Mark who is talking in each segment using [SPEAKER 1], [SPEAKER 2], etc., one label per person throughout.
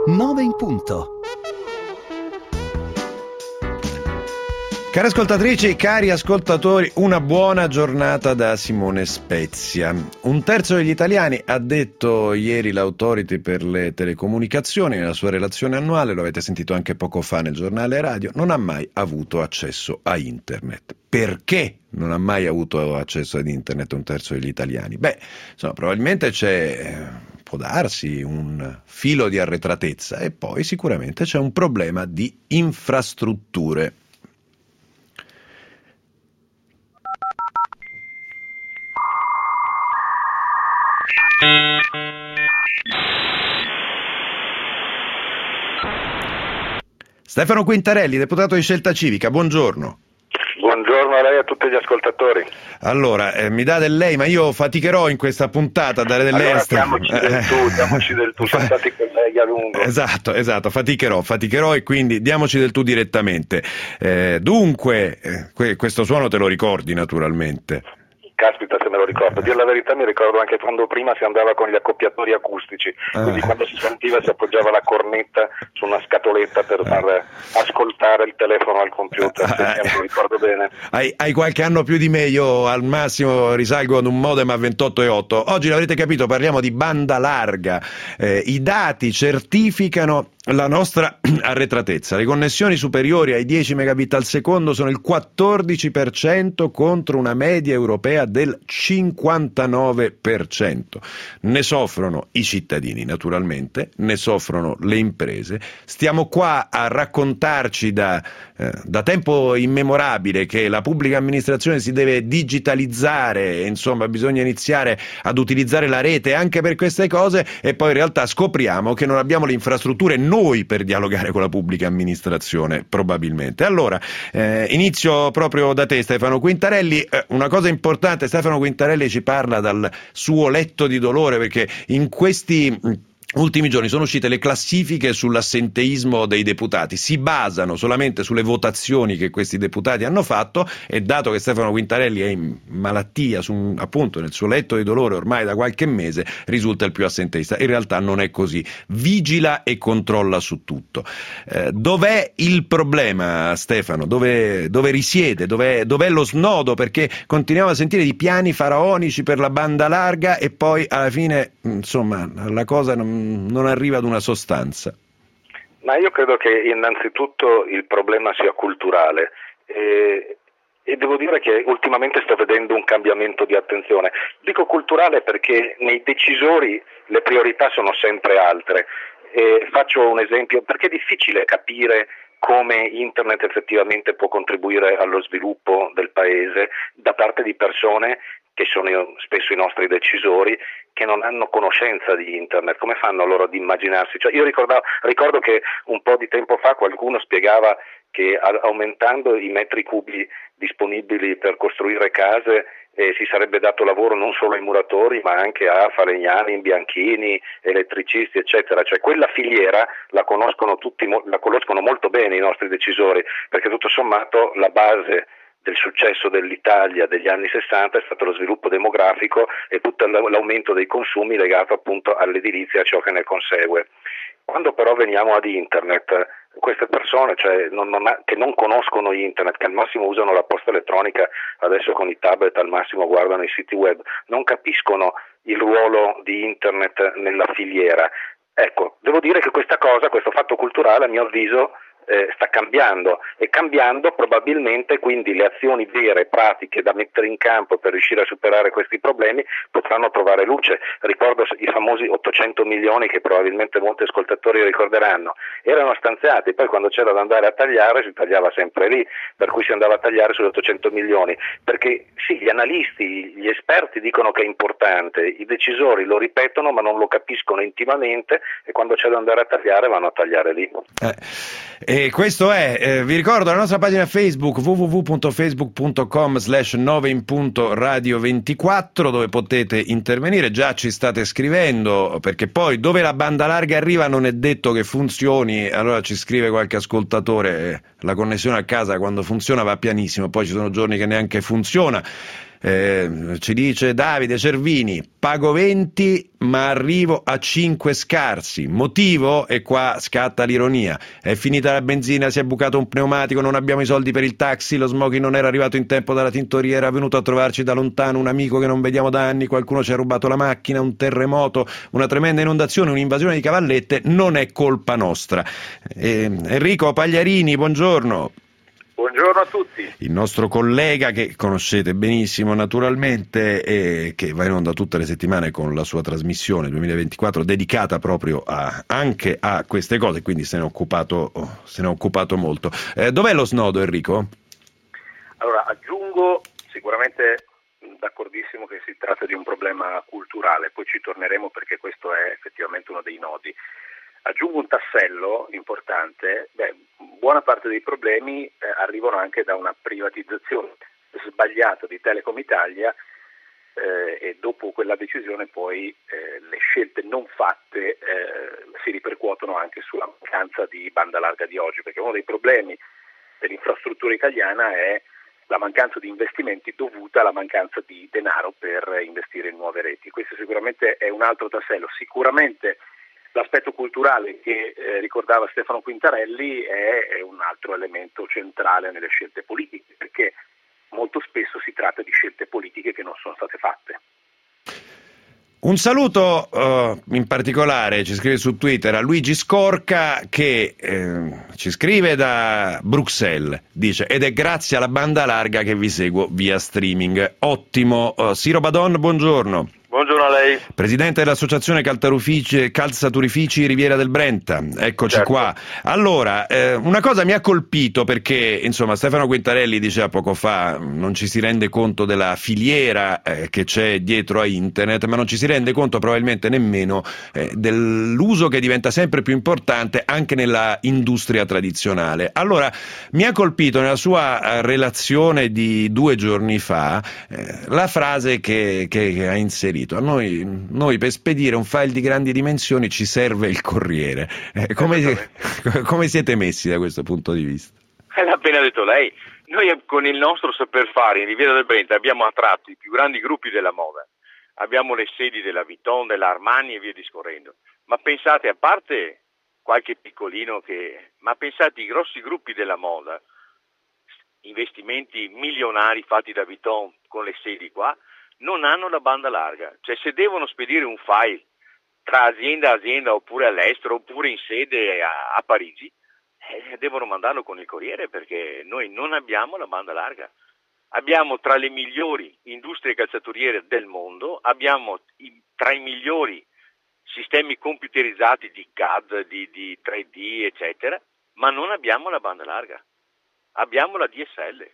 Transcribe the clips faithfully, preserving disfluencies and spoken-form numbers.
[SPEAKER 1] nove in punto.
[SPEAKER 2] Cari ascoltatrici, cari ascoltatori, una buona giornata da Simone Spezia. Un terzo degli italiani, ha detto ieri l'Authority per le telecomunicazioni nella sua relazione annuale, lo avete sentito anche poco fa nel giornale radio, non ha mai avuto accesso a internet. Perché non ha mai avuto accesso ad internet un terzo degli italiani? Beh, insomma, probabilmente c'è, può darsi, un filo di arretratezza e poi sicuramente c'è un problema di infrastrutture. Stefano Quintarelli, deputato di Scelta Civica, buongiorno.
[SPEAKER 3] Buongiorno a lei e a tutti gli ascoltatori.
[SPEAKER 2] Allora, eh, mi dà del lei, ma io faticherò in questa puntata a dare del lei.
[SPEAKER 3] Allora diamoci del tu, diamoci del tu, sono stati colleghi a lungo.
[SPEAKER 2] Esatto, esatto, faticherò, faticherò e quindi diamoci del tu direttamente. Eh, dunque, eh, que- questo suono te lo ricordi naturalmente.
[SPEAKER 3] Caspita se me lo ricordo, a dire la verità mi ricordo anche quando prima si andava con gli accoppiatori acustici,
[SPEAKER 2] ah.
[SPEAKER 3] quindi quando si sentiva si appoggiava la cornetta su una scatoletta per far ah. ascoltare il telefono al computer, ah. se mi ricordo bene.
[SPEAKER 2] Hai, hai qualche anno più di me, io al massimo risalgo ad un modem a ventotto e otto. Oggi l'avrete capito, parliamo di banda larga, eh, i dati certificano la nostra arretratezza. Le connessioni superiori ai dieci megabit al secondo sono il quattordici per cento contro una media europea del cinquantanove per cento. Ne soffrono i cittadini, naturalmente, ne soffrono le imprese. Stiamo qua a raccontarci da, eh, da tempo immemorabile che la pubblica amministrazione si deve digitalizzare, insomma bisogna iniziare ad utilizzare la rete anche per queste cose e poi in realtà scopriamo che non abbiamo le infrastrutture noi per dialogare con la pubblica amministrazione, probabilmente. Allora, eh, inizio proprio da te, Stefano Quintarelli. Eh, una cosa importante, Stefano Quintarelli ci parla dal suo letto di dolore, perché in questi ultimi giorni sono uscite le classifiche sull'assenteismo dei deputati, si basano solamente sulle votazioni che questi deputati hanno fatto e dato che Stefano Quintarelli è in malattia, su, appunto nel suo letto di dolore ormai da qualche mese, risulta il più assenteista. In realtà non è così, vigila e controlla su tutto. Eh, dov'è il problema, Stefano? Dove, dove risiede? Dov'è, dov'è lo snodo? Perché continuiamo a sentire di piani faraonici per la banda larga e poi alla fine, insomma, la cosa non non arriva ad una sostanza.
[SPEAKER 3] Ma io credo che innanzitutto il problema sia culturale e, e devo dire che ultimamente sto vedendo un cambiamento di attenzione. Dico culturale perché nei decisori le priorità sono sempre altre. E faccio un esempio, perché è difficile capire come internet effettivamente può contribuire allo sviluppo del paese da parte di persone che sono spesso i nostri decisori, che non hanno conoscenza di internet. Come fanno loro ad immaginarsi? Cioè, io ricordo, ricordo che un po' di tempo fa qualcuno spiegava che aumentando i metri cubi disponibili per costruire case eh, si sarebbe dato lavoro non solo ai muratori ma anche a falegnami, imbianchini, elettricisti eccetera. Cioè quella filiera la conoscono tutti, la conoscono molto bene i nostri decisori, perché tutto sommato la base del successo dell'Italia degli anni sessanta è stato lo sviluppo demografico e tutto l'aumento dei consumi legato appunto all'edilizia e a ciò che ne consegue. Quando però veniamo ad internet, queste persone cioè, non, non ha, che non conoscono internet, che al massimo usano la posta elettronica, adesso con i tablet al massimo guardano i siti web, non capiscono il ruolo di internet nella filiera. Ecco, devo dire che questa cosa, questo fatto culturale a mio avviso Eh, sta cambiando e cambiando probabilmente quindi le azioni vere, pratiche da mettere in campo per riuscire a superare questi problemi potranno trovare luce. Ricordo i famosi ottocento milioni che probabilmente molti ascoltatori ricorderanno, erano stanziati, poi quando c'era da andare a tagliare si tagliava sempre lì, per cui si andava a tagliare sugli ottocento milioni, perché sì, gli analisti, gli esperti dicono che è importante, i decisori lo ripetono ma non lo capiscono intimamente e quando c'è da andare a tagliare vanno a tagliare lì.
[SPEAKER 2] Eh. E questo è, eh, vi ricordo la nostra pagina Facebook w w w punto facebook punto com slash nove in punto radio ventiquattro, dove potete intervenire, già ci state scrivendo, perché poi dove la banda larga arriva non è detto che funzioni. Allora ci scrive qualche ascoltatore, la connessione a casa quando funziona va pianissimo, poi ci sono giorni che neanche funziona. Eh, ci dice Davide Cervini, pago venti ma arrivo a cinque scarsi. Motivo? E qua scatta l'ironia. È finita la benzina, si è bucato un pneumatico, non abbiamo i soldi per il taxi, lo smoking non era arrivato in tempo dalla tintoria, era venuto a trovarci da lontano un amico che non vediamo da anni, qualcuno ci ha rubato la macchina, un terremoto, una tremenda inondazione, un'invasione di cavallette, non è colpa nostra. Eh, Enrico Pagliarini, buongiorno.
[SPEAKER 1] Buongiorno a tutti.
[SPEAKER 2] Il nostro collega che conoscete benissimo naturalmente e che va in onda tutte le settimane con la sua trasmissione duemilaventiquattro dedicata proprio a, anche a queste cose, quindi se ne è occupato, se ne è occupato molto. Eh, dov'è lo snodo, Enrico?
[SPEAKER 1] Allora, aggiungo sicuramente d'accordissimo che si tratta di un problema culturale, poi ci torneremo perché questo è effettivamente uno dei nodi. Aggiungo un tassello importante, beh, buona parte dei problemi eh, arrivano anche da una privatizzazione sbagliata di Telecom Italia eh, e dopo quella decisione poi eh, le scelte non fatte eh, si ripercuotono anche sulla mancanza di banda larga di oggi, perché uno dei problemi dell'infrastruttura italiana è la mancanza di investimenti dovuta alla mancanza di denaro per investire in nuove reti. Questo sicuramente è un altro tassello. Sicuramente l'aspetto culturale che eh, ricordava Stefano Quintarelli è, è un altro elemento centrale nelle scelte politiche, perché molto spesso si tratta di scelte politiche che non sono state fatte.
[SPEAKER 2] Un saluto uh, in particolare, ci scrive su Twitter, a Luigi Scorca che eh, ci scrive da Bruxelles, dice ed è grazie alla banda larga che vi seguo via streaming. Ottimo. Uh, Siro Badon, buongiorno.
[SPEAKER 4] Buongiorno a lei.
[SPEAKER 2] Presidente dell'Associazione Calzaturifici Riviera del Brenta, eccoci
[SPEAKER 4] certo.
[SPEAKER 2] qua. Allora, eh, una cosa mi ha colpito perché, insomma, Stefano Quintarelli diceva poco fa, non ci si rende conto della filiera eh, che c'è dietro a internet, ma non ci si rende conto probabilmente nemmeno eh, dell'uso che diventa sempre più importante anche nella industria tradizionale. Allora, mi ha colpito nella sua relazione di due giorni fa eh, la frase che, che, che ha inserito. A noi, noi per spedire un file di grandi dimensioni ci serve il corriere. Eh, come, come siete messi da questo punto di vista?
[SPEAKER 4] L'ha appena detto lei. Noi con il nostro saper fare in Riviera del Brenta abbiamo attratto i più grandi gruppi della moda. Abbiamo le sedi della Vuitton, della Armani e via discorrendo. Ma pensate, a parte qualche piccolino che... ma pensate ai grossi gruppi della moda, investimenti milionari fatti da Vuitton con le sedi qua, non hanno la banda larga, cioè se devono spedire un file tra azienda a azienda oppure all'estero oppure in sede a, a Parigi, eh, devono mandarlo con il corriere perché noi non abbiamo la banda larga. Abbiamo tra le migliori industrie calzaturiere del mondo, abbiamo i, tra i migliori sistemi computerizzati di C A D, di, di tre D eccetera, ma non abbiamo la banda larga, abbiamo la D S L.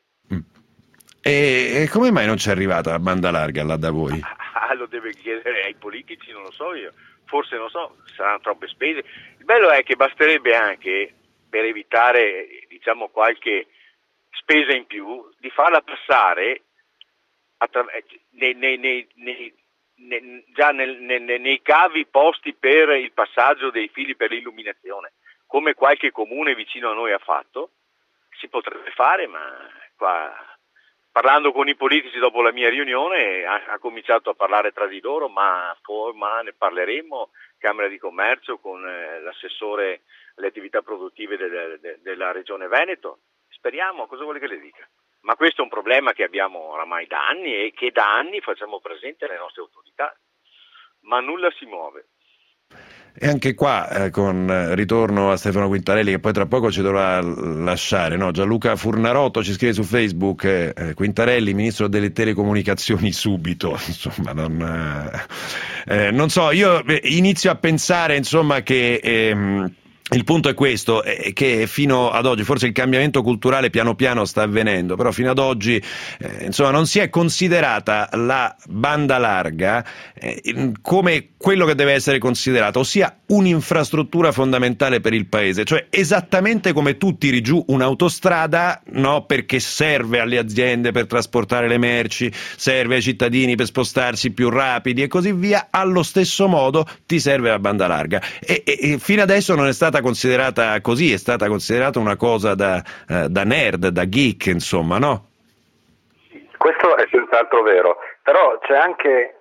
[SPEAKER 2] E come mai non c'è arrivata la banda larga là da voi?
[SPEAKER 4] Ah, lo deve chiedere ai politici, non lo so io, forse non so, saranno troppe spese. Il bello è che basterebbe anche, per evitare diciamo qualche spesa in più, di farla passare attra- nei, nei, nei, nei, nei, già nel, nei, nei cavi posti per il passaggio dei fili per l'illuminazione, come qualche comune vicino a noi ha fatto. Si potrebbe fare, ma qua... Parlando con i politici dopo la mia riunione ha, ha cominciato a parlare tra di loro, ma, ma ne parleremo, Camera di Commercio con eh, l'assessore alle attività produttive de, de, de, della Regione Veneto. Speriamo, cosa vuole che le dica? Ma questo è un problema che abbiamo oramai da anni e che da anni facciamo presente alle nostre autorità, ma nulla si muove.
[SPEAKER 2] E anche qua, eh, con eh, ritorno a Stefano Quintarelli, che poi tra poco ci dovrà lasciare, no? Gianluca Furnarotto ci scrive su Facebook, eh, Quintarelli, ministro delle telecomunicazioni subito, insomma, non, eh, eh, non so, io inizio a pensare, insomma, che... Ehm, il punto è questo, è che fino ad oggi, forse il cambiamento culturale piano piano sta avvenendo, però fino ad oggi eh, insomma non si è considerata la banda larga eh, come quello che deve essere considerato, ossia un'infrastruttura fondamentale per il paese, cioè esattamente come tu tiri giù un'autostrada, no, perché serve alle aziende per trasportare le merci, serve ai cittadini per spostarsi più rapidi e così via, allo stesso modo ti serve la banda larga e, e, e fino adesso non è stata considerata così, è stata considerata una cosa da, uh, da nerd, da geek, insomma, no?
[SPEAKER 1] Questo è
[SPEAKER 3] senz'altro vero, però c'è anche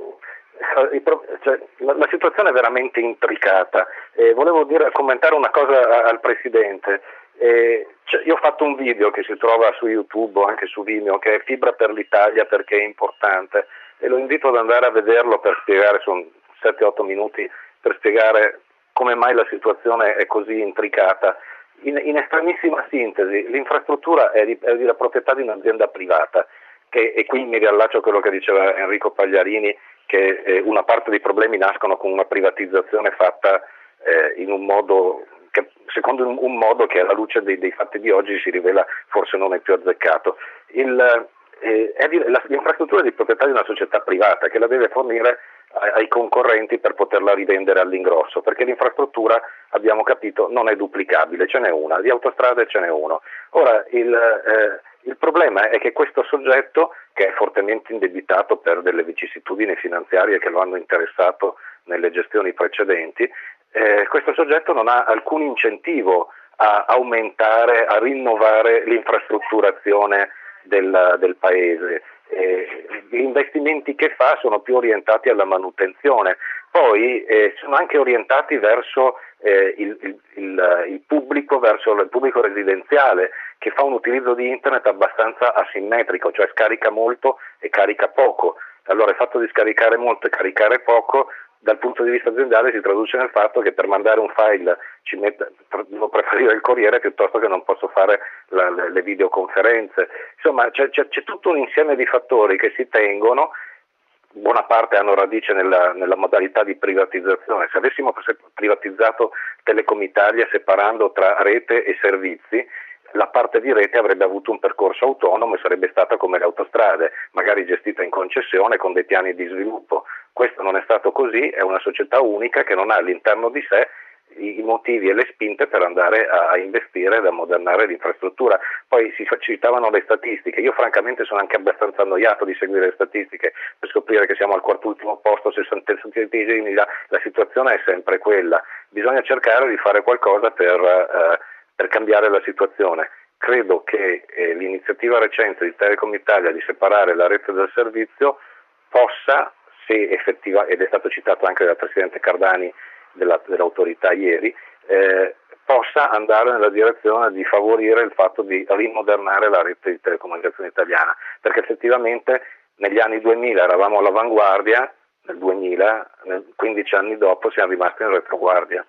[SPEAKER 3] cioè, la, la situazione è veramente intricata. Eh, volevo dire, commentare una cosa a, al Presidente. Eh, cioè, io ho fatto un video che si trova su YouTube o anche su Vimeo, che è Fibra per l'Italia perché è importante, e lo invito ad andare a vederlo per spiegare, sono sette otto minuti, per spiegare come mai la situazione è così intricata. In, in estremissima sintesi, l'infrastruttura è di, è di la proprietà di un'azienda privata, che, e qui mi riallaccio a quello che diceva Enrico Pagliarini, che eh, una parte dei problemi nascono con una privatizzazione fatta eh, in un modo che, secondo un, un modo che alla luce dei, dei fatti di oggi si rivela forse non è più azzeccato. Il, eh, è di, la, l'infrastruttura è di proprietà di una società privata che la deve fornire ai, ai concorrenti per poterla rivendere all'ingrosso, perché l'infrastruttura, abbiamo capito, non è duplicabile, ce n'è una, di autostrade ce n'è uno. Ora il eh, Il problema è che questo soggetto, che è fortemente indebitato per delle vicissitudini finanziarie che lo hanno interessato nelle gestioni precedenti, eh, questo soggetto non ha alcun incentivo a aumentare, a rinnovare l'infrastrutturazione del, del paese. Eh, gli investimenti che fa sono più orientati alla manutenzione, poi eh, sono anche orientati verso eh, il, il, il, il pubblico, verso il pubblico residenziale, che fa un utilizzo di internet abbastanza asimmetrico, cioè scarica molto e carica poco. Allora il fatto di scaricare molto e caricare poco dal punto di vista aziendale si traduce nel fatto che per mandare un file ci metta, devo preferire il corriere piuttosto che non posso fare la, le, le videoconferenze. Insomma c'è, c'è, c'è tutto un insieme di fattori che si tengono, buona parte hanno radice nella, nella modalità di privatizzazione. Se avessimo privatizzato Telecom Italia separando tra rete e servizi, la parte di rete avrebbe avuto un percorso autonomo e sarebbe stata come le autostrade, magari gestita in concessione con dei piani di sviluppo. Questo non è stato così, è una società unica che non ha all'interno di sé i, i motivi e le spinte per andare a, a investire ed ammodernare l'infrastruttura. Poi si citavano le statistiche, io francamente sono anche abbastanza annoiato di seguire le statistiche per scoprire che siamo al quartultimo posto, sessanta centesimi, la, la situazione è sempre quella. Bisogna cercare di fare qualcosa per... Eh, per cambiare la situazione. Credo che eh, l'iniziativa recente di Telecom Italia di separare la rete dal servizio possa, se effettiva, ed è stato citato anche dal Presidente Cardani della, dell'autorità ieri, eh, possa andare nella direzione di favorire il fatto di rimodernare la rete di telecomunicazione italiana, perché effettivamente negli anni duemila eravamo all'avanguardia, nel duemila, nel quindici anni dopo siamo rimasti in retroguardia.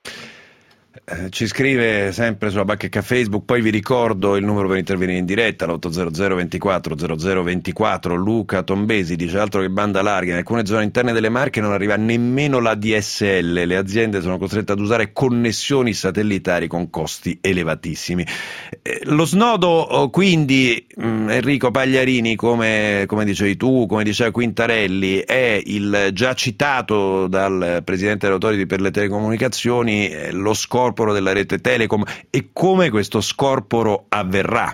[SPEAKER 2] Eh, ci scrive sempre sulla bacheca Facebook, poi vi ricordo il numero per intervenire in diretta, l'otto zero zero ventiquattro zero zero ventiquattro. Luca Tombesi dice: altro che banda larga, in alcune zone interne delle Marche non arriva nemmeno la D S L, le aziende sono costrette ad usare connessioni satellitari con costi elevatissimi. Eh, lo snodo quindi, mh, Enrico Pagliarini, come, come dicevi tu, come diceva Quintarelli, è il già citato dal Presidente dell'Authority per le telecomunicazioni, eh, lo scorporo della rete Telecom, e come questo scorporo avverrà.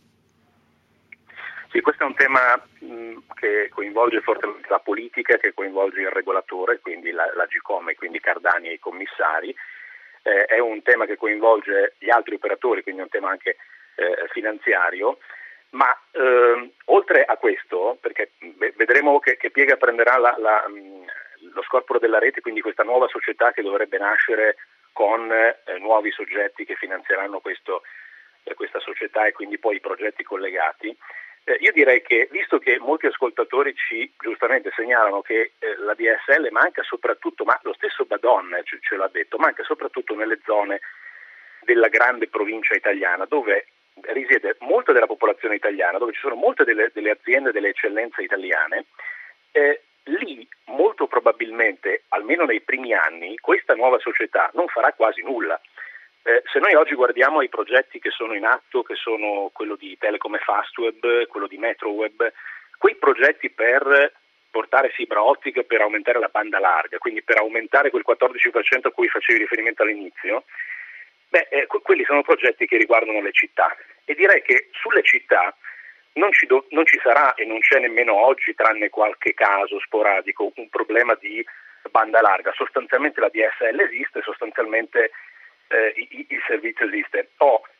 [SPEAKER 1] Sì, questo è un tema mh, che coinvolge fortemente la politica, che coinvolge il regolatore, quindi la, la Gcom, e quindi Cardani e i commissari. Eh, è un tema che coinvolge gli altri operatori, quindi è un tema anche eh, finanziario, ma eh, oltre a questo, perché vedremo che, che piega prenderà la, la, mh, lo scorporo della rete, quindi questa nuova società che dovrebbe nascere con eh, nuovi soggetti che finanzieranno questo, eh, questa società e quindi poi i progetti collegati. Eh, io direi che, visto che molti ascoltatori ci giustamente segnalano che eh, la D S L manca soprattutto, ma lo stesso Badon ce, ce l'ha detto, manca soprattutto nelle zone della grande provincia italiana, dove risiede molta della popolazione italiana, dove ci sono molte delle, delle aziende, delle eccellenze italiane, eh, lì molto probabilmente, almeno nei primi anni, questa nuova società non farà quasi nulla. Eh, se noi oggi guardiamo ai progetti che sono in atto, che sono quello di Telecom e Fastweb, quello di Metroweb, quei progetti per portare fibra ottica, per aumentare la banda larga, quindi per aumentare quel quattordici per cento a cui facevi riferimento all'inizio, beh, eh, quelli sono progetti che riguardano le città, e direi che sulle città Non ci, do, non ci sarà, e non c'è nemmeno oggi, tranne qualche caso sporadico, un problema di banda larga. Sostanzialmente la D S L esiste, sostanzialmente eh, il, il servizio esiste. Oh,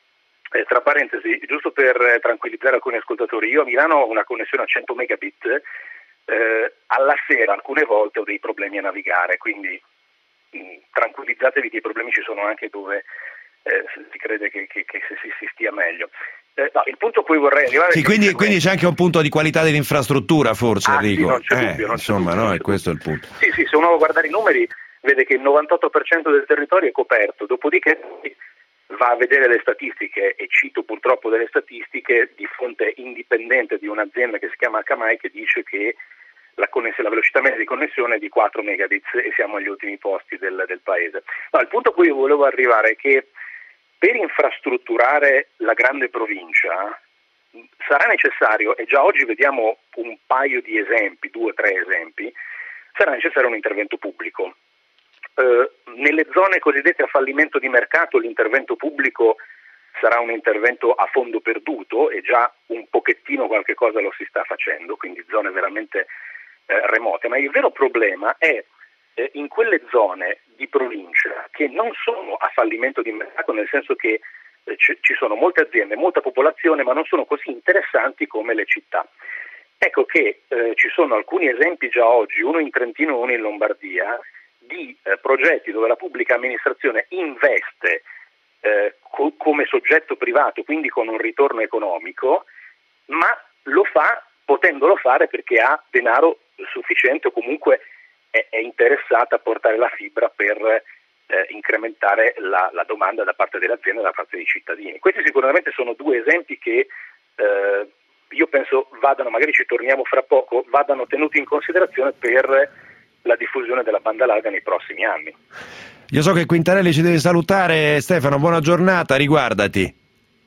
[SPEAKER 1] Eh, tra parentesi, giusto per eh, tranquillizzare alcuni ascoltatori, io a Milano ho una connessione a cento megabit, eh, alla sera alcune volte ho dei problemi a navigare, quindi mh, tranquillizzatevi che i problemi ci sono anche dove eh, si crede che, che, che si, si stia meglio. Eh, no, il punto a cui vorrei arrivare...
[SPEAKER 2] Sì, quindi, quindi c'è anche un punto di qualità dell'infrastruttura, forse,
[SPEAKER 1] ah,
[SPEAKER 2] Enrico.
[SPEAKER 1] Sì, non c'è
[SPEAKER 2] eh,
[SPEAKER 1] dubbio, non
[SPEAKER 2] insomma,
[SPEAKER 1] c'è dubbio,
[SPEAKER 2] no,
[SPEAKER 1] non
[SPEAKER 2] è
[SPEAKER 1] c'è
[SPEAKER 2] questo
[SPEAKER 1] dubbio.
[SPEAKER 2] il punto.
[SPEAKER 1] Sì, sì, se uno va a guardare i numeri vede che il novantotto per cento del territorio è coperto, dopodiché va a vedere le statistiche, e cito purtroppo delle statistiche di fonte indipendente di un'azienda che si chiama Akamai, che dice che la, conness- la velocità media di connessione è di quattro megabits e siamo agli ultimi posti del, del paese. No, il punto a cui io volevo arrivare è che per infrastrutturare la grande provincia sarà necessario, e già oggi vediamo un paio di esempi, due o tre esempi, sarà necessario un intervento pubblico. Eh, nelle zone cosiddette a fallimento di mercato l'intervento pubblico sarà un intervento a fondo perduto, e già un pochettino qualche cosa lo si sta facendo, quindi zone veramente eh, remote, ma il vero problema è eh, in quelle zone di provincia che non sono a fallimento di mercato, nel senso che eh, c- ci sono molte aziende, molta popolazione, ma non sono così interessanti come le città. Ecco che eh, ci sono alcuni esempi già oggi, uno in Trentino e uno in Lombardia, di eh, progetti dove la pubblica amministrazione investe eh, co- come soggetto privato, quindi con un ritorno economico, ma lo fa potendolo fare perché ha denaro sufficiente, o comunque è, è interessata a portare la fibra per eh, incrementare la, la domanda da parte delle aziende e da parte dei cittadini. Questi sicuramente sono due esempi che eh, io penso vadano, magari ci torniamo fra poco, vadano tenuti in considerazione per la diffusione della banda larga nei prossimi anni.
[SPEAKER 2] Io so che Quintarelli ci deve salutare. Stefano, buona giornata, riguardati.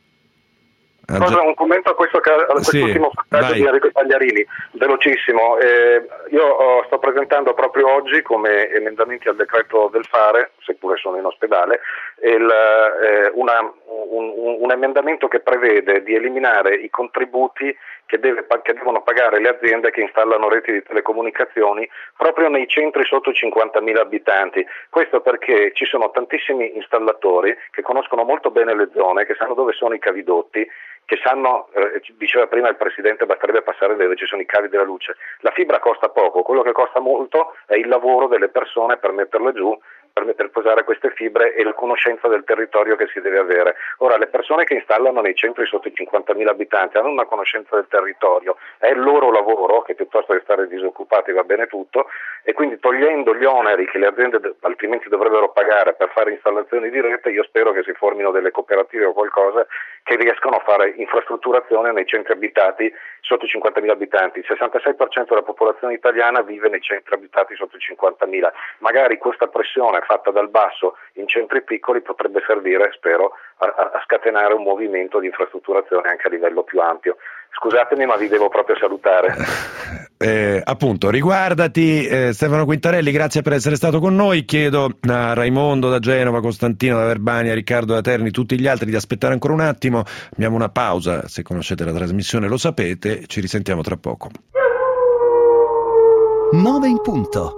[SPEAKER 3] Cosa, un commento a questo a quest'ultimo
[SPEAKER 2] sì,
[SPEAKER 3] passaggio di Enrico Tagliarini, velocissimo. Eh, io oh, sto presentando proprio oggi come emendamenti al decreto del fare, seppure sono in ospedale, il, eh, una, un, un emendamento che prevede di eliminare i contributi che, deve, che devono pagare le aziende che installano reti di telecomunicazioni proprio nei centri sotto i cinquantamila abitanti. Questo perché ci sono tantissimi installatori che conoscono molto bene le zone, che sanno dove sono i cavidotti, che sanno, eh, diceva prima il Presidente, basterebbe passare dove ci sono i cavi della luce. La fibra costa poco, quello che costa molto è il lavoro delle persone per metterle giù, per, per posare queste fibre, e la conoscenza del territorio che si deve avere. Ora, le persone che installano nei centri sotto i cinquantamila abitanti hanno una conoscenza del territorio, è il loro lavoro, che piuttosto che stare disoccupati va bene tutto, e quindi togliendo gli oneri che le aziende altrimenti dovrebbero pagare per fare installazioni di rete, io spero che si formino delle cooperative o qualcosa che riescano a fare infrastrutturazione nei centri abitati sotto i cinquantamila abitanti. Il sessantasei per cento della popolazione italiana vive nei centri abitati sotto i cinquantamila. Magari questa pressione fatta dal basso in centri piccoli potrebbe servire, spero, a, a scatenare un movimento di infrastrutturazione anche a livello più ampio. Scusatemi, ma vi devo proprio salutare.
[SPEAKER 2] Eh, appunto, riguardati. eh, Stefano Quintarelli, grazie per essere stato con noi. Chiedo a Raimondo da Genova, Costantino da Verbania, Riccardo da Terni, tutti gli altri di aspettare ancora un attimo. Abbiamo una pausa, se conoscete la trasmissione lo sapete, ci risentiamo tra poco.
[SPEAKER 5] nove in punto.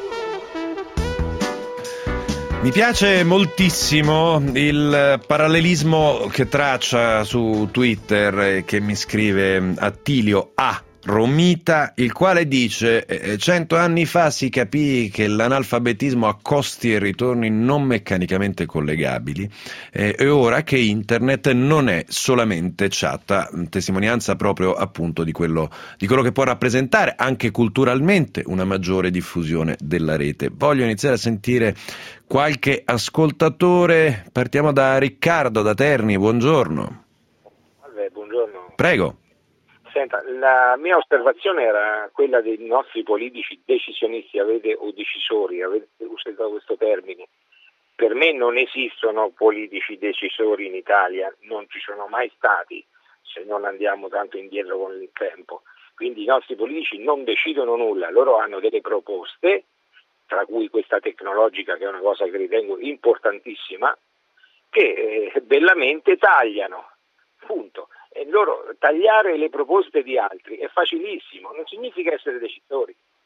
[SPEAKER 2] Mi piace moltissimo il parallelismo che traccia su Twitter e che mi scrive Attilio A. Romita, il quale dice: cento anni fa si capì che l'analfabetismo ha costi e ritorni non meccanicamente collegabili, eh, e ora che internet non è solamente chat, testimonianza proprio appunto di quello, di quello che può rappresentare anche culturalmente una maggiore diffusione della rete. Voglio iniziare a sentire qualche ascoltatore. Partiamo da Riccardo da Terni, buongiorno.
[SPEAKER 6] Salve, buongiorno.
[SPEAKER 2] Prego.
[SPEAKER 6] Senta, la mia osservazione era quella dei nostri politici decisionisti, avete, o decisori, avete usato questo termine. Per me non esistono politici decisori in Italia, non ci sono mai stati, se non andiamo tanto indietro con il tempo. Quindi i nostri politici non decidono nulla, loro hanno delle proposte, tra cui questa tecnologica, che è una cosa che ritengo importantissima, che eh, bellamente tagliano, punto. E loro tagliare le proposte di altri è facilissimo, non significa essere decisori.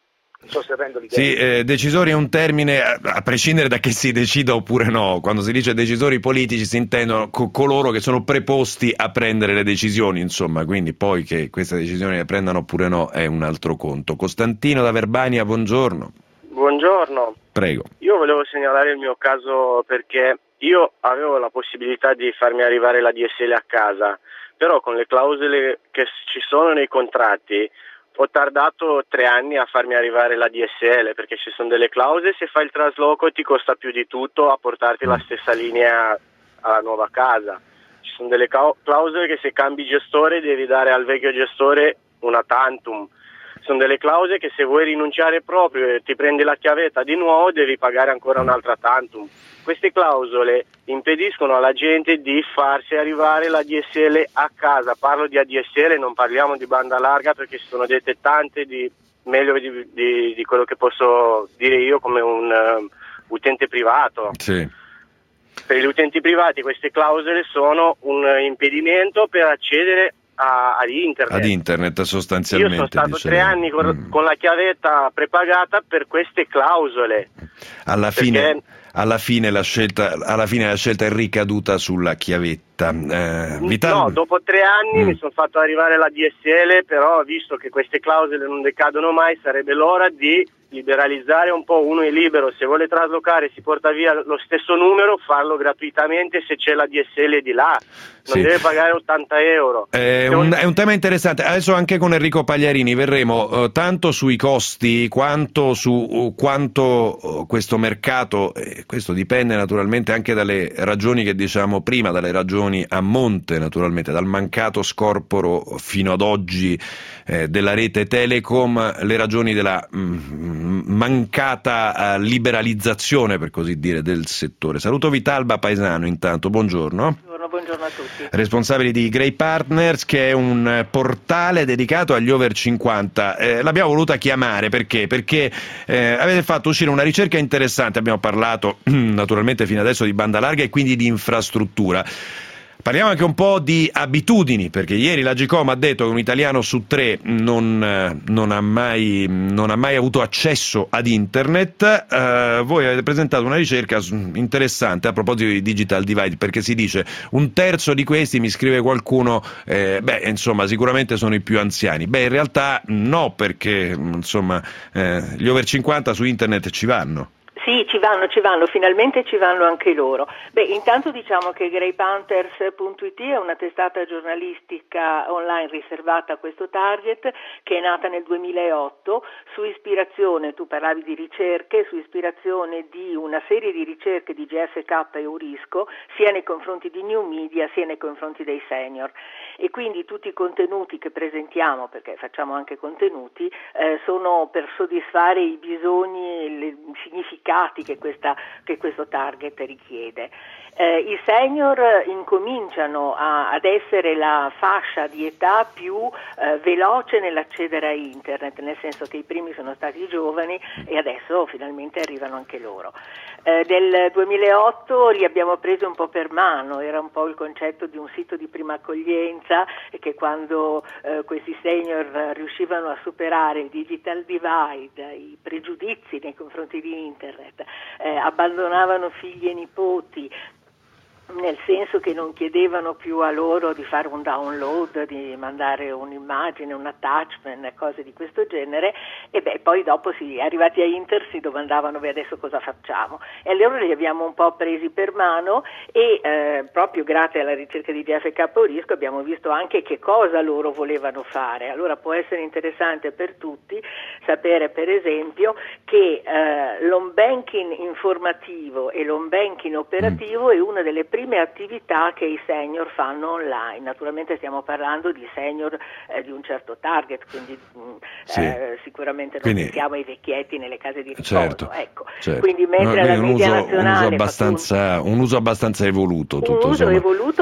[SPEAKER 6] Non so se rendo l'idea.
[SPEAKER 2] Sì, eh, decisori è un termine, a, a prescindere da che si decida oppure no. Quando si dice decisori politici si intendono co- coloro che sono preposti a prendere le decisioni, insomma, quindi poi che queste decisioni le prendano oppure no è un altro conto. Costantino da Verbania, buongiorno.
[SPEAKER 5] Buongiorno.
[SPEAKER 2] Prego.
[SPEAKER 5] Io volevo segnalare il mio caso perché io avevo la possibilità di farmi arrivare la D S L a casa, però con le clausole che ci sono nei contratti ho tardato tre anni a farmi arrivare la D S L, perché ci sono delle clausole, se fai il trasloco ti costa più di tutto a portarti la stessa linea alla nuova casa. Ci sono delle clausole che se cambi gestore devi dare al vecchio gestore una tantum. Ci sono delle clausole che se vuoi rinunciare proprio e ti prendi la chiavetta di nuovo devi pagare ancora un'altra tantum. Queste clausole impediscono alla gente di farsi arrivare la D S L a casa. Parlo di A D S L, non parliamo di banda larga, perché ci sono dette tante di meglio di, di, di quello che posso dire io come un uh, utente privato.
[SPEAKER 2] Sì.
[SPEAKER 5] Per gli utenti privati queste clausole sono un impedimento per accedere a, ad internet.
[SPEAKER 2] Ad internet sostanzialmente.
[SPEAKER 5] Io sono stato
[SPEAKER 2] diciamo.
[SPEAKER 5] tre anni con, mm. con la chiavetta prepagata per queste clausole.
[SPEAKER 2] Alla
[SPEAKER 5] perché...
[SPEAKER 2] fine... Alla fine la scelta, alla fine la scelta è ricaduta sulla chiavetta. Eh, Vital...
[SPEAKER 5] No, dopo tre anni mm. mi sono fatto arrivare la D S L, però visto che queste clausole non decadono mai, sarebbe l'ora di liberalizzare un po'. Uno è libero, se vuole traslocare si porta via lo stesso numero, farlo gratuitamente se c'è la D S L di là, non sì. deve pagare ottanta euro.
[SPEAKER 2] È un, è un tema interessante. Adesso anche con Enrico Pagliarini verremo uh, tanto sui costi quanto su uh, quanto uh, questo mercato, eh, questo dipende naturalmente anche dalle ragioni che diciamo prima, dalle ragioni a monte naturalmente, dal mancato scorporo fino ad oggi eh, della rete Telecom, le ragioni della mm, mancata uh, liberalizzazione, per così dire, del settore. Saluto Vitalba Paesano intanto, buongiorno.
[SPEAKER 7] Buongiorno, buongiorno a tutti.
[SPEAKER 2] Responsabili di Grey Partners, che è un portale dedicato agli over cinquanta. Eh, l'abbiamo voluta chiamare perché? Perché eh, avete fatto uscire una ricerca interessante, abbiamo parlato naturalmente fino adesso di banda larga e quindi di infrastruttura. Parliamo anche un po' di abitudini, perché ieri l'Agcom ha detto che un italiano su tre non, non, ha, mai, non ha mai avuto accesso ad internet. Uh, voi avete presentato una ricerca interessante a proposito di digital divide, perché si dice un terzo di questi, mi scrive qualcuno, eh, beh insomma sicuramente sono i più anziani. Beh in realtà no, perché insomma eh, gli over cinquanta su internet ci vanno.
[SPEAKER 7] Sì, ci vanno, ci vanno, finalmente ci vanno anche loro. Beh, intanto diciamo che grey panthers punto it è una testata giornalistica online riservata a questo target, che è nata nel duemilaotto su ispirazione, tu parlavi di ricerche, su ispirazione di una serie di ricerche di G F K e Urisco, sia nei confronti di New Media sia nei confronti dei senior. E quindi tutti i contenuti che presentiamo, perché facciamo anche contenuti, eh, sono per soddisfare i bisogni e i significati che, questa, che questo target richiede. Eh, I senior incominciano a, ad essere la fascia di età più eh, veloce nell'accedere a internet, nel senso che i primi sono stati i giovani e adesso finalmente arrivano anche loro. Eh, nel duemilaotto li abbiamo presi un po' per mano, era un po' il concetto di un sito di prima accoglienza, e che quando eh, questi senior riuscivano a superare il digital divide, i pregiudizi nei confronti di internet, eh, abbandonavano figli e nipoti, nel senso che non chiedevano più a loro di fare un download, di mandare un'immagine, un attachment, cose di questo genere, e beh, poi dopo si, arrivati a Inter si domandavano beh, adesso cosa facciamo, e allora li abbiamo un po' presi per mano e eh, proprio grazie alla ricerca di G F K Urisco abbiamo visto anche che cosa loro volevano fare. Allora può essere interessante per tutti sapere per esempio che eh, l'home banking informativo e l'home banking operativo è una delle prime attività che i senior fanno online. Naturalmente stiamo parlando di senior eh, di un certo target, quindi
[SPEAKER 2] sì.
[SPEAKER 7] eh, sicuramente non
[SPEAKER 2] quindi,
[SPEAKER 7] pensiamo ai vecchietti nelle case di riposo.
[SPEAKER 2] Certo,
[SPEAKER 7] ecco.
[SPEAKER 2] certo.
[SPEAKER 7] Quindi mentre
[SPEAKER 2] no,
[SPEAKER 7] la
[SPEAKER 2] un
[SPEAKER 7] media
[SPEAKER 2] uso,
[SPEAKER 7] nazionale
[SPEAKER 2] un uso abbastanza, un uso abbastanza evoluto,
[SPEAKER 7] un
[SPEAKER 2] tutto,
[SPEAKER 7] uso
[SPEAKER 2] insomma.
[SPEAKER 7] evoluto e soprattutto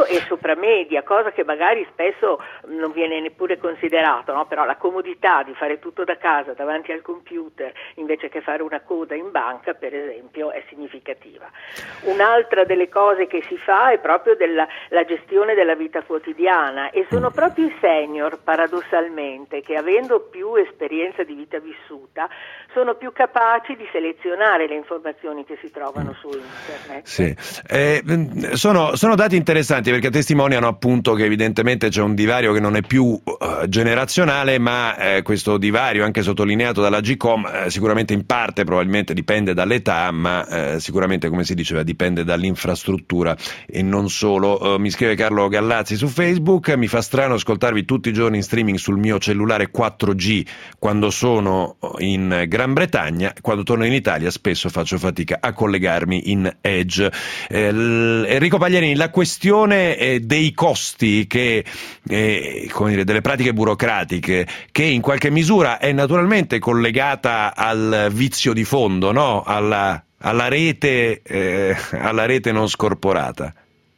[SPEAKER 7] fibra media, cosa che magari spesso non viene neppure considerato, no? Però la comodità di fare tutto da casa davanti al computer invece che fare una coda in banca, per esempio, è significativa. Un'altra delle cose che si fa è proprio della, la gestione della vita quotidiana, e sono proprio i senior, paradossalmente, che avendo più esperienza di vita vissuta sono più capaci di selezionare le informazioni che si trovano su internet.
[SPEAKER 2] Sì. Eh, sono, sono dati interessanti, perché testimoniano appunto che evidentemente c'è un divario che non è più uh, generazionale, ma eh, questo divario, anche sottolineato dalla Gcom, eh, sicuramente in parte probabilmente dipende dall'età, ma eh, sicuramente, come si diceva, dipende dall'infrastruttura e non solo. Uh, mi scrive Carlo Gallazzi su Facebook: mi fa strano ascoltarvi tutti i giorni in streaming sul mio cellulare quattro G quando sono in Gran Bretagna, quando torno in Italia spesso faccio fatica a collegarmi in Edge. Eh, l- Enrico Pagliarini, la questione eh, dei costi, che eh, come dire, delle pratiche burocratiche, che in qualche misura è naturalmente collegata al vizio di fondo, no? alla, alla rete eh, alla rete non scorporata.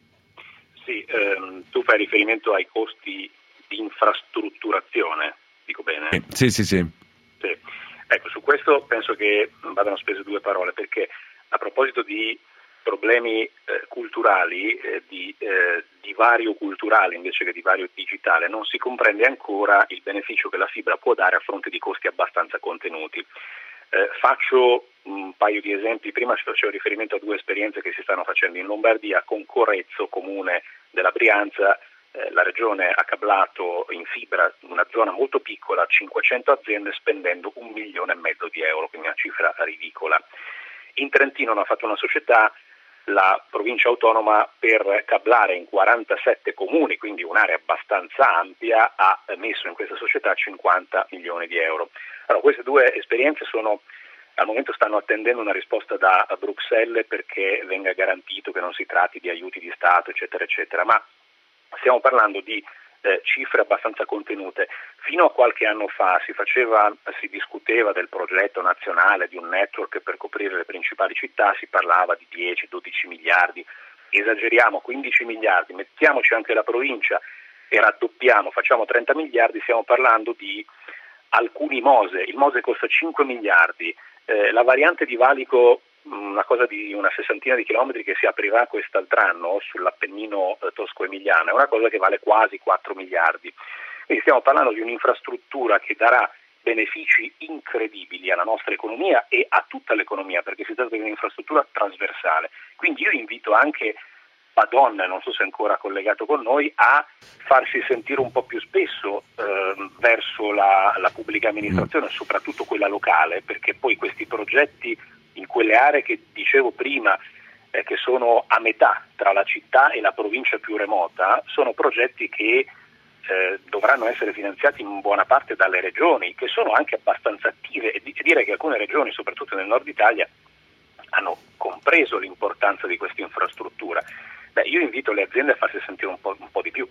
[SPEAKER 1] Sì, ehm, tu fai riferimento ai costi di infrastrutturazione, dico bene?
[SPEAKER 2] Eh, sì, sì, sì.
[SPEAKER 1] Sì. Ecco, su questo penso che vadano spese due parole, perché a proposito di problemi eh, culturali, eh, di eh, divario culturale invece che divario digitale, non si comprende ancora il beneficio che la fibra può dare a fronte di costi abbastanza contenuti. Eh, faccio un paio di esempi. Prima ci facevo riferimento a due esperienze che si stanno facendo in Lombardia, con Correzzo, comune della Brianza. Eh, la regione ha cablato in fibra una zona molto piccola, cinquecento aziende, spendendo un milione e mezzo di euro, quindi una cifra ridicola. In Trentino hanno fatto una società, la provincia autonoma, per cablare in quarantasette comuni, quindi un'area abbastanza ampia, ha messo in questa società cinquanta milioni di euro. Allora, queste due esperienze sono, al momento stanno attendendo una risposta da Bruxelles perché venga garantito che non si tratti di aiuti di Stato, eccetera, eccetera, ma stiamo parlando di eh, cifre abbastanza contenute. Fino a qualche anno fa si faceva, si discuteva del progetto nazionale di un network per coprire le principali città, si parlava di dieci dodici miliardi, esageriamo, quindici miliardi, mettiamoci anche la provincia e raddoppiamo, facciamo trenta miliardi, stiamo parlando di alcuni Mose. Il Mose costa cinque miliardi, eh, la variante di Valico, una cosa di una sessantina di chilometri che si aprirà quest'altro anno sull'Appennino eh, tosco-emiliano, è una cosa che vale quasi quattro miliardi. Quindi stiamo parlando di un'infrastruttura che darà benefici incredibili alla nostra economia e a tutta l'economia, perché si tratta di un'infrastruttura trasversale. Quindi io invito anche Badon, non so se è ancora collegato con noi, a farsi sentire un po' più spesso eh, verso la, la pubblica amministrazione, soprattutto quella locale, perché poi questi progetti in quelle aree che dicevo prima, eh, che sono a metà tra la città e la provincia più remota, sono progetti che eh, dovranno essere finanziati in buona parte dalle regioni, che sono anche abbastanza attive, e direi che alcune regioni, soprattutto nel nord Italia, hanno compreso l'importanza di questa infrastruttura. Beh, io invito le aziende a farsi sentire un po', un po' di più.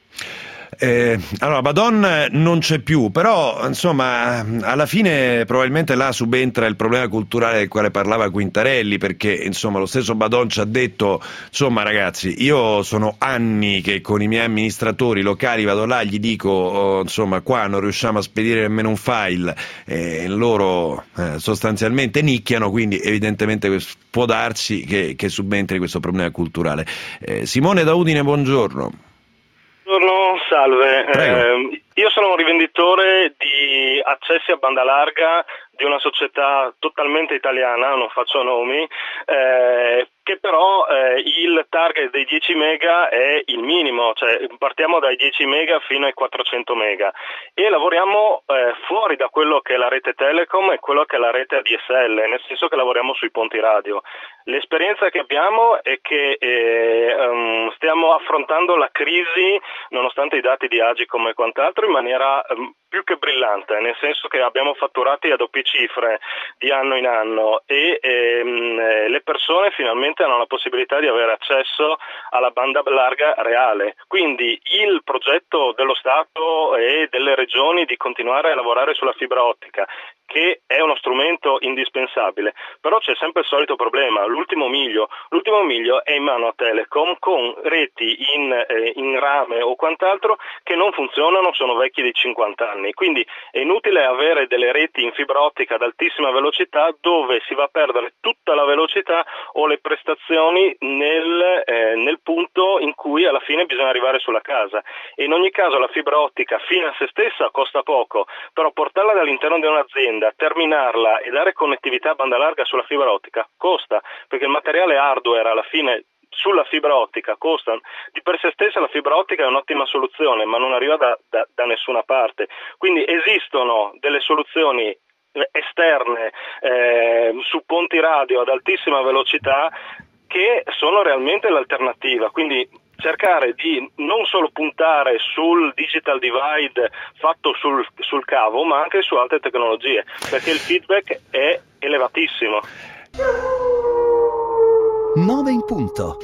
[SPEAKER 2] Eh, allora, Badon non c'è più, però insomma alla fine probabilmente là subentra il problema culturale del quale parlava Quintarelli, perché insomma lo stesso Badon ci ha detto: insomma ragazzi, io sono anni che con i miei amministratori locali vado là, gli dico oh, insomma qua non riusciamo a spedire nemmeno un file, e loro eh, sostanzialmente nicchiano, quindi evidentemente può darsi che, che subentri questo problema culturale. eh, Simone da Udine, buongiorno.
[SPEAKER 8] Buongiorno, salve. Eh, io sono un rivenditore di accessi a banda larga di una società totalmente italiana, non faccio nomi, eh, che però eh, il target dei dieci mega è il minimo, cioè partiamo dai dieci mega fino ai quattrocento mega e lavoriamo eh, fuori da quello che è la rete Telecom e quello che è la rete A D S L, nel senso che lavoriamo sui ponti radio. L'esperienza che abbiamo è che eh, um, stiamo affrontando la crisi, nonostante i dati di Agicom e quant'altro, in maniera um, più che brillante, nel senso che abbiamo fatturati a doppie cifre di anno in anno e ehm, le persone finalmente hanno la possibilità di avere accesso alla banda larga reale. Quindi il progetto dello Stato e delle regioni di continuare a lavorare sulla fibra ottica, che è uno strumento indispensabile, però c'è sempre il solito problema, l'ultimo miglio, l'ultimo miglio è in mano a Telecom con reti in, eh, in rame o quant'altro che non funzionano, sono vecchi di cinquanta anni, quindi è inutile avere delle reti in fibra ottica ad altissima velocità dove si va a perdere tutta la velocità o le prestazioni nel, eh, nel punto in cui alla fine bisogna arrivare sulla casa, e in ogni caso la fibra ottica fine a se stessa costa poco, però portarla dall'interno di un'azienda, terminarla e dare connettività a banda larga sulla fibra ottica costa, perché il materiale hardware alla fine sulla fibra ottica costa. Di per sé stessa la fibra ottica è un'ottima soluzione, ma non arriva da, da, da nessuna parte. Quindi esistono delle soluzioni esterne eh, su ponti radio ad altissima velocità che sono realmente l'alternativa, quindi cercare di non solo puntare sul digital divide fatto sul, sul cavo, ma anche su altre tecnologie, perché il feedback è elevatissimo.
[SPEAKER 9] nove in punto.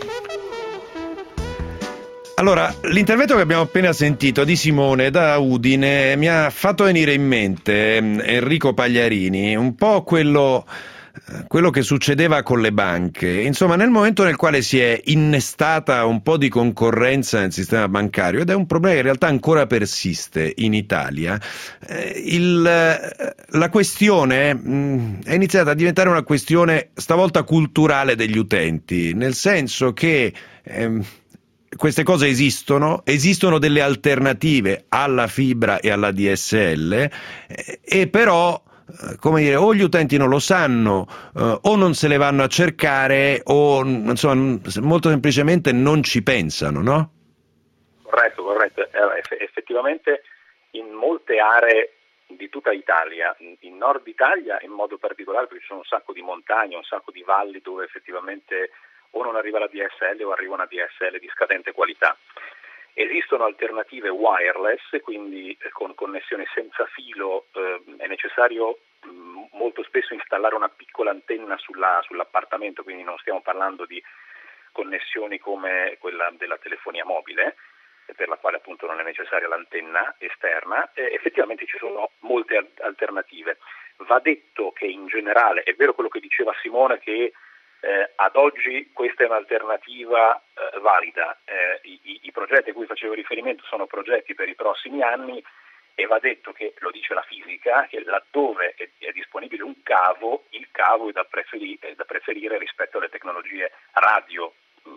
[SPEAKER 2] Allora, l'intervento che abbiamo appena sentito di Simone da Udine mi ha fatto venire in mente Enrico Pagliarini, un po' quello quello che succedeva con le banche. Insomma, nel momento nel quale si è innestata un po' di concorrenza nel sistema bancario, ed è un problema che in realtà ancora persiste in Italia, eh, il, la questione mh, è iniziata a diventare una questione stavolta culturale degli utenti, nel senso che ehm, queste cose esistono, esistono delle alternative alla fibra e alla D S L, eh, e però come dire, o gli utenti non lo sanno, eh, o non se le vanno a cercare, o insomma molto semplicemente non ci pensano, no?
[SPEAKER 1] Corretto, corretto. Eh, effettivamente in molte aree di tutta Italia, in Nord Italia in modo particolare, perché ci sono un sacco di montagne, un sacco di valli dove effettivamente o non arriva la D S L o arriva una D S L di scadente qualità. Esistono alternative wireless, quindi con connessione senza filo, eh, è necessario mh, molto spesso installare una piccola antenna sulla, sull'appartamento, quindi non stiamo parlando di connessioni come quella della telefonia mobile, per la quale appunto non è necessaria l'antenna esterna. Eh, effettivamente ci sono molte alternative. Va detto che in generale, è vero quello che diceva Simone, che Eh, ad oggi questa è un'alternativa eh, valida, eh, i, i progetti a cui facevo riferimento sono progetti per i prossimi anni, e va detto che, lo dice la fisica, che laddove è, è disponibile un cavo, il cavo è da, preferi, è da preferire rispetto alle tecnologie radio.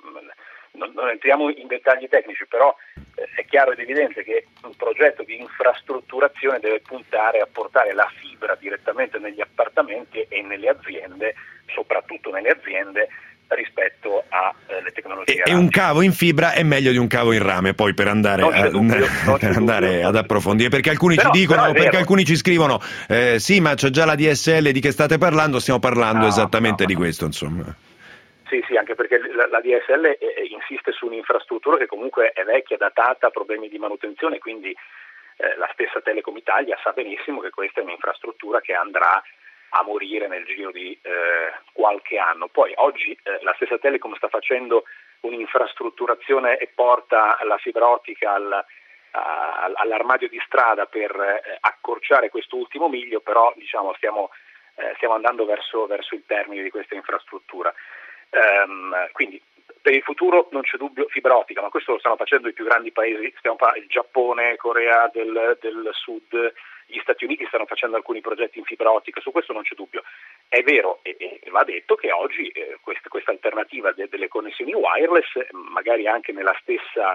[SPEAKER 1] Non, non entriamo in dettagli tecnici, però eh, è chiaro ed evidente che un progetto di infrastrutturazione deve puntare a portare la fibra direttamente negli appartamenti e nelle aziende, soprattutto nelle aziende, rispetto alle eh, tecnologie.
[SPEAKER 2] E, e un cavo in fibra è meglio di un cavo in rame, poi per andare, a, dubbio, per andare ad approfondire, perché alcuni però, ci dicono, perché alcuni ci scrivono eh, sì, ma c'è già la D S L di che state parlando, stiamo parlando no, esattamente no, di no. questo, insomma.
[SPEAKER 1] Sì, sì, anche perché la, la D S L è, è, insiste su un'infrastruttura che comunque è vecchia, datata, ha problemi di manutenzione, quindi eh, la stessa Telecom Italia sa benissimo che questa è un'infrastruttura che andrà a morire nel giro di eh, qualche anno. Poi oggi eh, la stessa Telecom sta facendo un'infrastrutturazione e porta la fibra ottica al, a, all'armadio di strada per eh, accorciare questo ultimo miglio, però diciamo stiamo, eh, stiamo andando verso, verso il termine di questa infrastruttura. Um, quindi per il futuro non c'è dubbio fibra ottica, ma questo lo stanno facendo i più grandi paesi, stiamo parlando, il Giappone, Corea del, del Sud, gli Stati Uniti stanno facendo alcuni progetti in fibra ottica, su questo non c'è dubbio. È vero e, e va detto che oggi eh, questa, questa alternativa de, delle connessioni wireless, magari anche nella stessa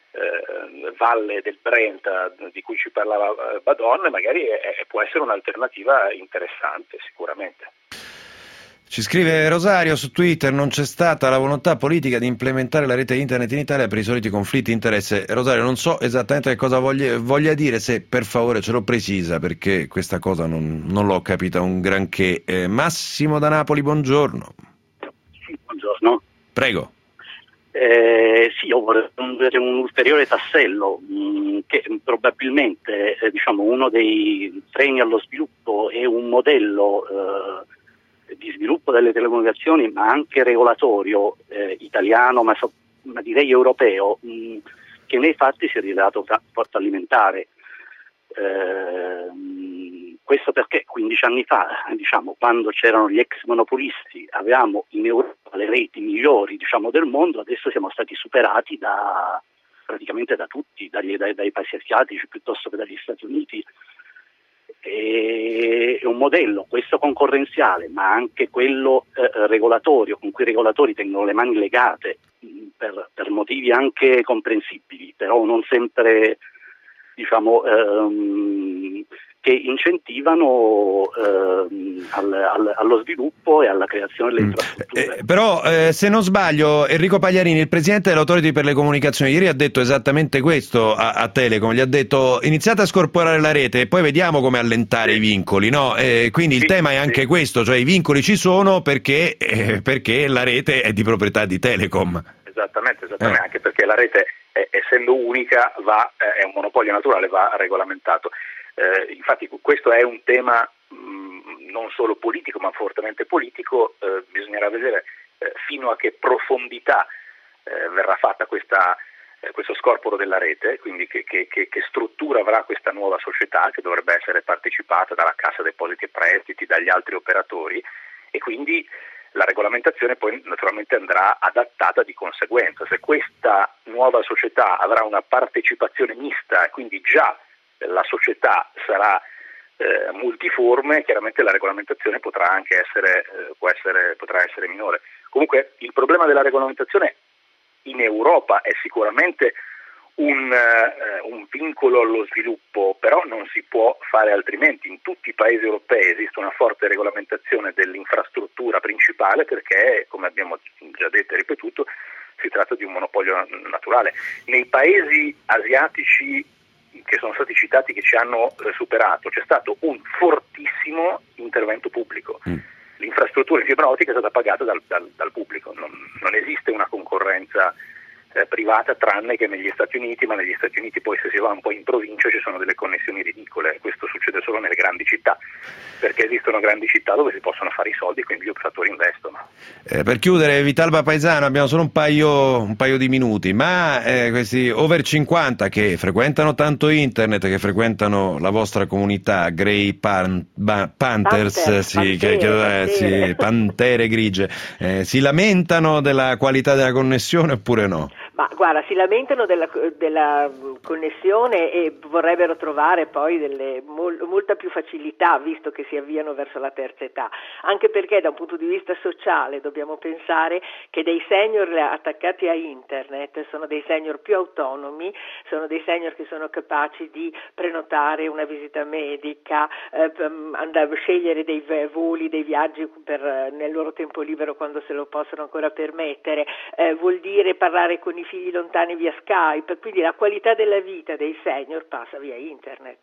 [SPEAKER 1] eh, valle del Brent di cui ci parlava eh, Badon, magari è, è, può essere un'alternativa interessante sicuramente.
[SPEAKER 2] Ci scrive Rosario su Twitter: non c'è stata la volontà politica di implementare la rete internet in Italia per i soliti conflitti di interesse. Rosario, non so esattamente che cosa voglia, voglia dire, se per favore ce lo precisa, perché questa cosa non, non l'ho capita un granché. Eh, Massimo da Napoli, buongiorno.
[SPEAKER 10] Sì, buongiorno.
[SPEAKER 2] Prego.
[SPEAKER 10] Eh, sì, io vorrei aggiungere un ulteriore tassello mh, che probabilmente eh, diciamo uno dei freni allo sviluppo è un modello eh, di sviluppo delle telecomunicazioni, ma anche regolatorio eh, italiano, ma, so, ma direi europeo, mh, che nei fatti si è rivelato fra- fallimentare. Eh, questo perché quindici anni fa, diciamo, quando c'erano gli ex monopolisti, avevamo in Europa le reti migliori, diciamo, del mondo, adesso siamo stati superati da praticamente da tutti, dagli, dai, dai paesi asiatici piuttosto che dagli Stati Uniti. È un modello, questo concorrenziale, ma anche quello eh, regolatorio, con cui i regolatori tengono le mani legate per, per motivi anche comprensibili, però non sempre, diciamo, ehm, che incentivano ehm, al, al, allo sviluppo e alla creazione delle infrastrutture.
[SPEAKER 2] Eh, però eh, se non sbaglio, Enrico Pagliarini, il presidente dell'Authority per le comunicazioni, ieri ha detto esattamente questo a, a Telecom, gli ha detto iniziate a scorporare la rete e poi vediamo come allentare sì. i vincoli, no? Eh, quindi sì, il tema è anche sì. questo, cioè i vincoli ci sono perché, eh, perché la rete è di proprietà di Telecom.
[SPEAKER 1] Esattamente, esattamente. Eh. Anche perché la rete, eh, essendo unica, va, eh, è un monopolio naturale, va regolamentato. Eh, infatti questo è un tema mh, non solo politico ma fortemente politico, eh, bisognerà vedere eh, fino a che profondità eh, verrà fatta questa, eh, questo scorporo della rete, quindi che, che, che, che struttura avrà questa nuova società che dovrebbe essere partecipata dalla Cassa Depositi e Prestiti, dagli altri operatori, e quindi la regolamentazione poi naturalmente andrà adattata di conseguenza. Se questa nuova società avrà una partecipazione mista e quindi già la società sarà eh, multiforme, chiaramente la regolamentazione potrà anche essere, eh, può essere, potrà essere minore. Comunque il problema della regolamentazione in Europa è sicuramente un, eh, un vincolo allo sviluppo, però non si può fare altrimenti. In tutti i paesi europei esiste una forte regolamentazione dell'infrastruttura principale perché, come abbiamo già detto e ripetuto, si tratta di un monopolio naturale. Nei paesi asiatici che sono stati citati, che ci hanno eh, superato, c'è stato un fortissimo intervento pubblico. Mm. L'infrastruttura in fibra ottica è stata pagata dal, dal, dal pubblico, non, non esiste una concorrenza eh, privata tranne che negli Stati Uniti, ma negli Stati Uniti poi se si va un po' in provincia ci sono delle connessioni ridicole. Questo succede solo nelle grandi città, perché esistono grandi città dove si possono fare i soldi e quindi gli operatori investono.
[SPEAKER 2] Eh, per chiudere, Vitalba Paesano, abbiamo solo un paio, un paio di minuti, ma eh, questi over cinquanta che frequentano tanto internet, che frequentano la vostra comunità, Grey Pan, ba, Panthers, Panther, sì, pantere, che, che, pantere. Eh, sì, pantere grigie, eh, si lamentano della qualità della connessione oppure no?
[SPEAKER 7] Ma guarda, si lamentano della, della connessione e vorrebbero trovare poi delle, mol, molta più facilità, visto che si avviano verso la terza età, anche perché da un punto di vista sociale dobbiamo pensare che dei senior attaccati a internet sono dei senior più autonomi, sono dei senior che sono capaci di prenotare una visita medica, eh, andare, scegliere dei voli, dei viaggi per, nel loro tempo libero quando se lo possono ancora permettere, eh, vuol dire parlare con i figli lontani via Skype, quindi la qualità della vita dei senior passa via internet.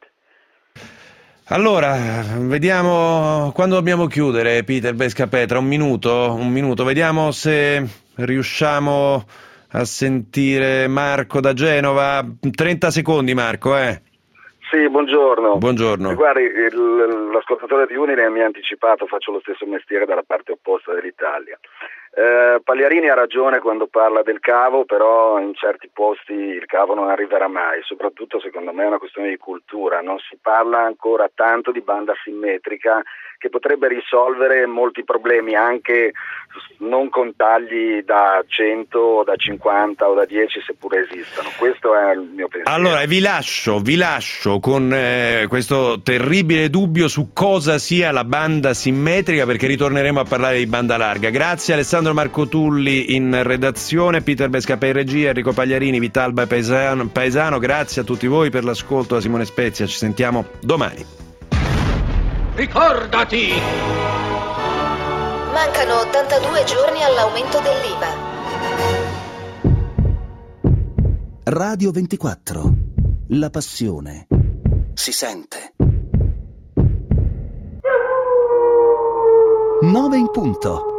[SPEAKER 2] Allora, vediamo quando dobbiamo chiudere, Peter Bescapetra, un minuto, un minuto, vediamo se riusciamo a sentire Marco da Genova, trenta secondi Marco, eh.
[SPEAKER 11] Sì, buongiorno.
[SPEAKER 2] Buongiorno.
[SPEAKER 11] Guardi, il, l'ascoltatore di Unile mi ha anticipato, faccio lo stesso mestiere dalla parte opposta dell'Italia. Eh, Pagliarini ha ragione quando parla del cavo, però in certi posti il cavo non arriverà mai, soprattutto secondo me è una questione di cultura, non si parla ancora tanto di banda simmetrica che potrebbe risolvere molti problemi anche non con tagli da cento o da cinquanta o da dieci seppure esistano. Questo è il mio pensiero.
[SPEAKER 2] Allora vi lascio, vi lascio con eh, questo terribile dubbio su cosa sia la banda simmetrica, perché ritorneremo a parlare di banda larga. Grazie Alessandro Marco Tulli in redazione, Peter Bescapè in regia, Enrico Pagliarini, Vitalba Paesano, Paesano, grazie a tutti voi per l'ascolto da Simone Spezia, ci sentiamo domani.
[SPEAKER 12] Ricordati!
[SPEAKER 13] Mancano ottantadue giorni all'aumento dell'I V A.
[SPEAKER 9] Radio ventiquattro. La passione si sente. Nove in punto.